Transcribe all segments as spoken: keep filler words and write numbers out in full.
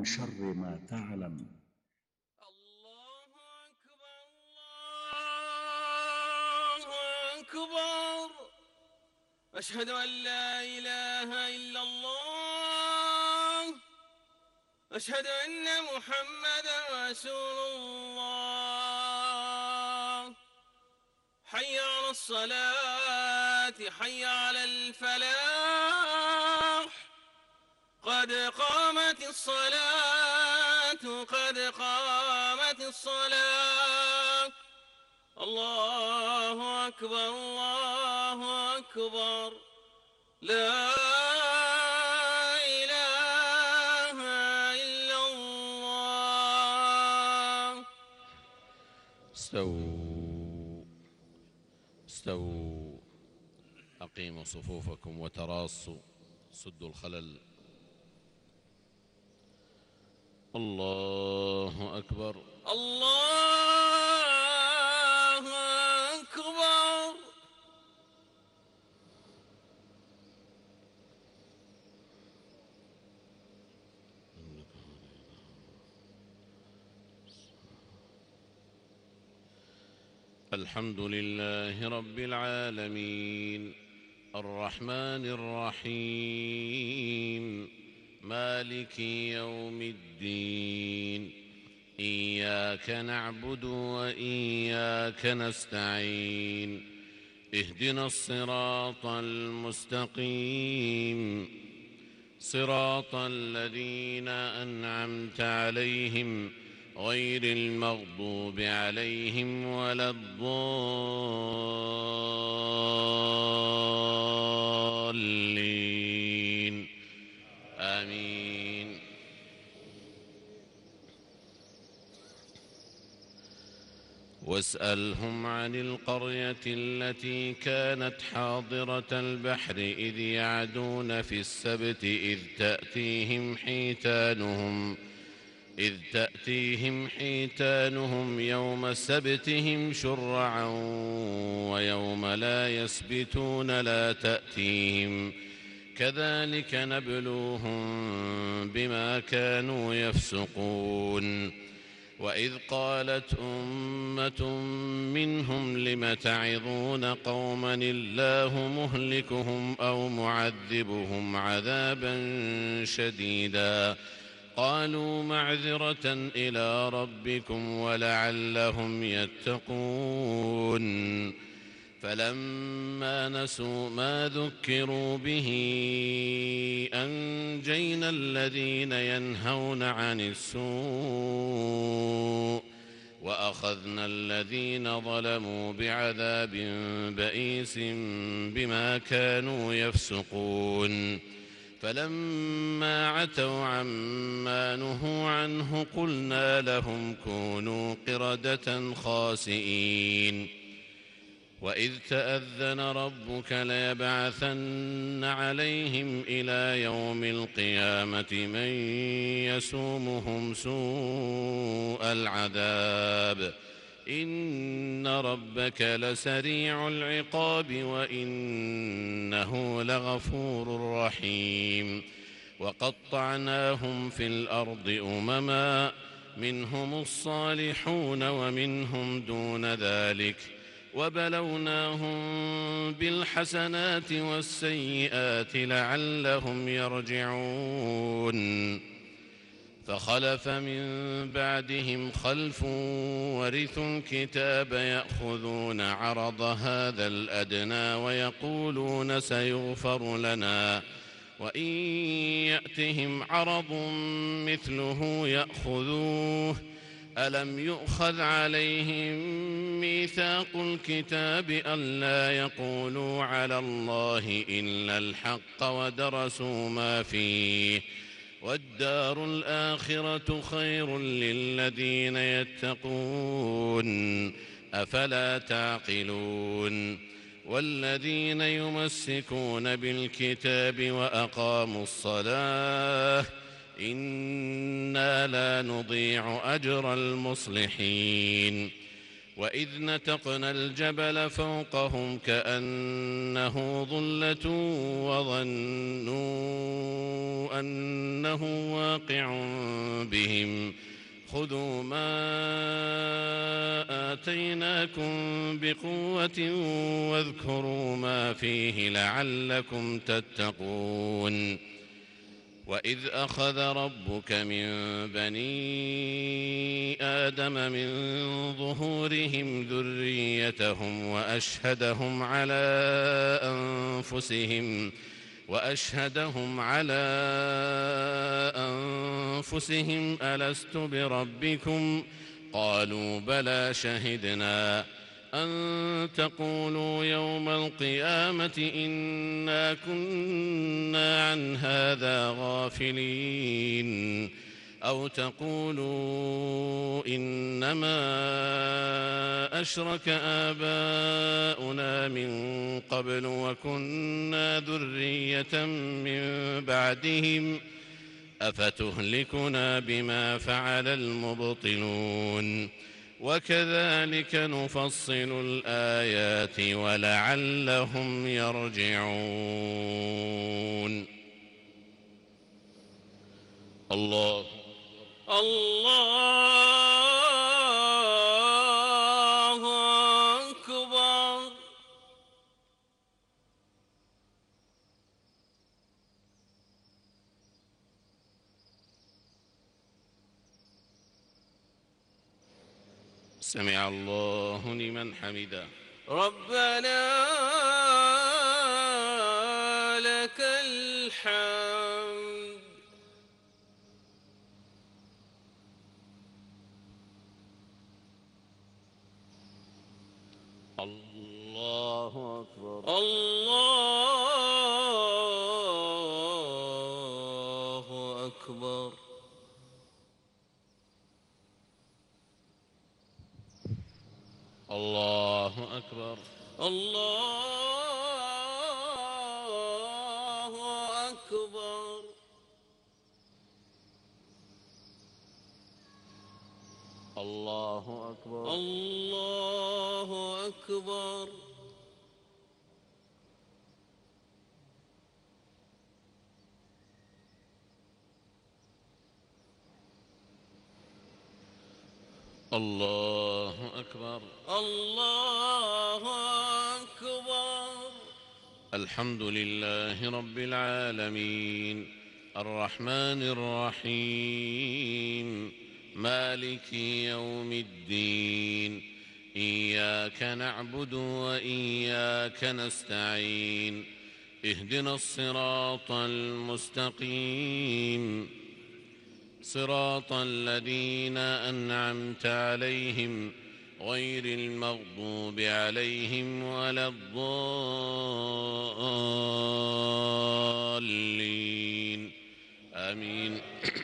شر ما تعلم. الله أكبر الله أكبر. أشهد أن لا إله إلا الله. أشهد أن محمدا رسول الله. حي على الصلاة حي على الفلاح. قد قامت الصلاة قد قامت الصلاة. الله أكبر الله أكبر. لا إله إلا الله. استووا استووا أقيموا صفوفكم وتراصوا، سدوا الخلل. الله أكبر الله أكبر. الحمد لله رب العالمين، الرحمن الرحيم، مالك يوم الدين. إياك نعبد وإياك نستعين. اهدنا الصراط المستقيم، صراط الذين أنعمت عليهم غير المغضوب عليهم ولا الضالين. آمين. واسألهم عن القرية التي كانت حاضرة البحر إذ يعدون في السبت إذ تأتيهم حيتانهم إذ تأتيهم حيتانهم يوم سبتهم شرعا ويوم لا يسبتون لا تأتيهم، كذلك نبلوهم بما كانوا يفسقون. وإذ قالت أمة منهم لم تعظون قوما الله مهلكهم أو معذبهم عذابا شديدا، قالوا معذرة إلى ربكم ولعلهم يتقون. فلما نسوا ما ذكروا به أنجينا الذين ينهون عن السوء وأخذنا الذين ظلموا بعذاب بئيس بما كانوا يفسقون. فلما عتوا عما نهوا عنه قلنا لهم كونوا قردة خاسئين. وإذ تأذن ربك ليبعثن عليهم إلى يوم القيامة من يسومهم سوء العذاب، إن ربك لسريع العقاب وإنه لغفور رحيم. وقطعناهم في الأرض أمما منهم الصالحون ومنهم دون ذلك، وبلوناهم بالحسنات والسيئات لعلهم يرجعون. فخلف من بعدهم خلف ورثوا الكتاب يأخذون عرض هذا الأدنى ويقولون سيغفر لنا، وإن يأتهم عرض مثله يأخذوه. ألم يؤخذ عليهم ميثاق الكتاب ألا يقولوا على الله إلا الحق ودرسوا ما فيه، والدار الآخرة خير للذين يتقون، أفلا تعقلون. والذين يمسكون بالكتاب وأقاموا الصلاة إنا لا نضيع أجر المصلحين. وإذ نتقنا الجبل فوقهم كأنه ظلة وظنوا أنه واقع بهم خذوا ما آتيناكم بقوة واذكروا ما فيه لعلكم تتقون وإذ أخذ ربك من بني آدم من ظهورهم ذريتهم وأشهدهم على أنفسهم وأشهدهم على أنفسهم ألست بربكم قالوا بلى شهدنا أن تقولوا يوم القيامة إنا كنا عن هذا غافلين أو تقولوا إنما أشرك آباؤنا من قبل وكنا ذرية من بعدهم أفتهلكنا بما فعل المبطلون وكذلك نفصل الآيات ولعلهم يرجعون. الله الله أكبر. سمع الله لمن حمده. ربنا لك الحمد. الله أكبر. الله أكبر. الله أكبر. الله أكبر. الله أكبر. الله أكبر. الله أكبر. الله أكبر. الحمد لله رب العالمين الرحمن الرحيم مالك يوم الدين إياك نعبد وإياك نستعين اهدنا الصراط المستقيم صراط الذين أنعمت عليهم غير المغضوب عليهم ولا الضالين آمين.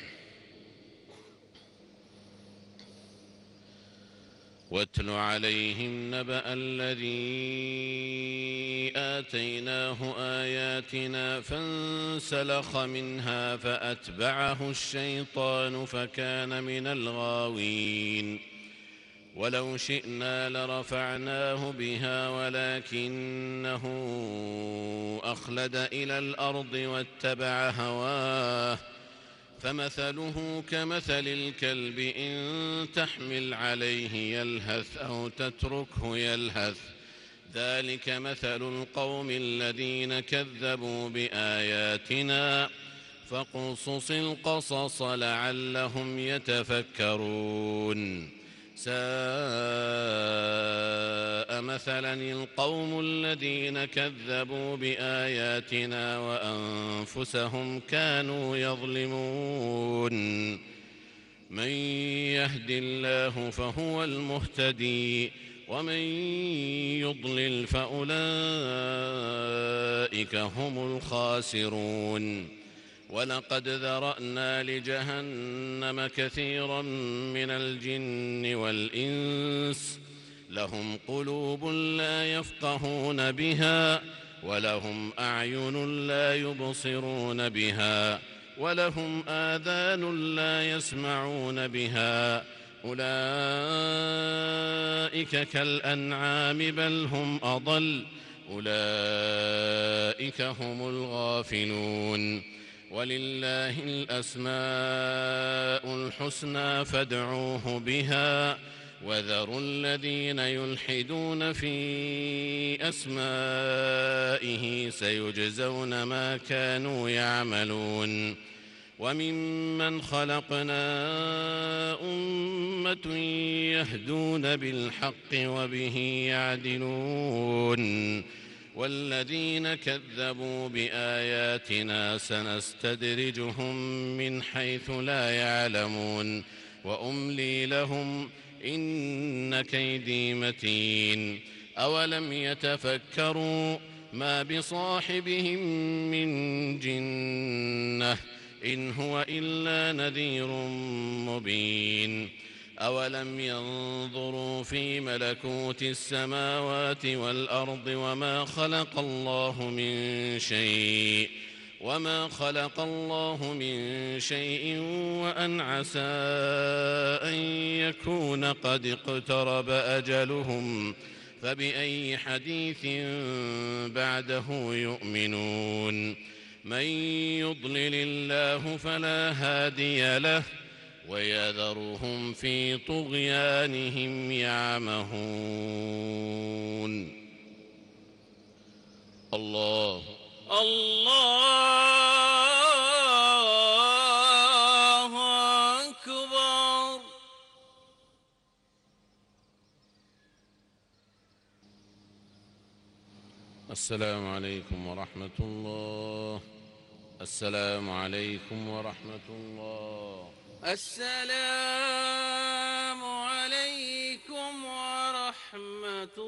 واتل عليهم نبأ الذي آتيناه آياتنا فانسلخ منها فأتبعه الشيطان فكان من الغاوين ولو شئنا لرفعناه بها ولكنه أخلد إلى الأرض واتبع هواه فمثله كمثل الكلب إن تحمل عليه يلهث أو تتركه يلهث ذلك مثل القوم الذين كذبوا بآياتنا فاقصص القصص لعلهم يتفكرون. ساء مثلا القوم الذين كذبوا بآياتنا وأنفسهم كانوا يظلمون. من يهد الله فهو المهتدي ومن يضلل فأولئك هم الخاسرون. ولقد ذرأنا لجهنم كثيرا من الجن والإنس لهم قلوب لا يفقهون بها ولهم أعين لا يبصرون بها ولهم آذان لا يسمعون بها أولئك كالأنعام بل هم أضل أولئك هم الغافلون ولله الأسماء الحسنى فادعوه بها وذروا الذين يلحدون في أسمائه سيجزون ما كانوا يعملون وممن خلقنا أمة يهدون بالحق وبه يعدلون والذين كذبوا بآياتنا سنستدرجهم من حيث لا يعلمون وأملي لهم إن كيدي متين أولم يتفكروا ما بصاحبهم من جنة إن هو إلا نذير مبين أولم ينظروا في ملكوت السماوات والأرض وما خلق الله من شيء وما خلق الله من شيء وأن عسى أن يكون قد اقترب أجلهم فبأي حديث بعده يؤمنون من يضلل الله فلا هادي له ويذرهم في طغيانهم يعمهون الله الله أكبر. السلام عليكم ورحمة الله. السلام عليكم ورحمة الله. السلام عليكم ورحمة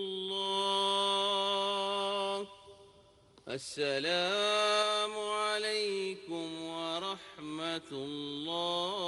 الله. السلام عليكم ورحمة الله.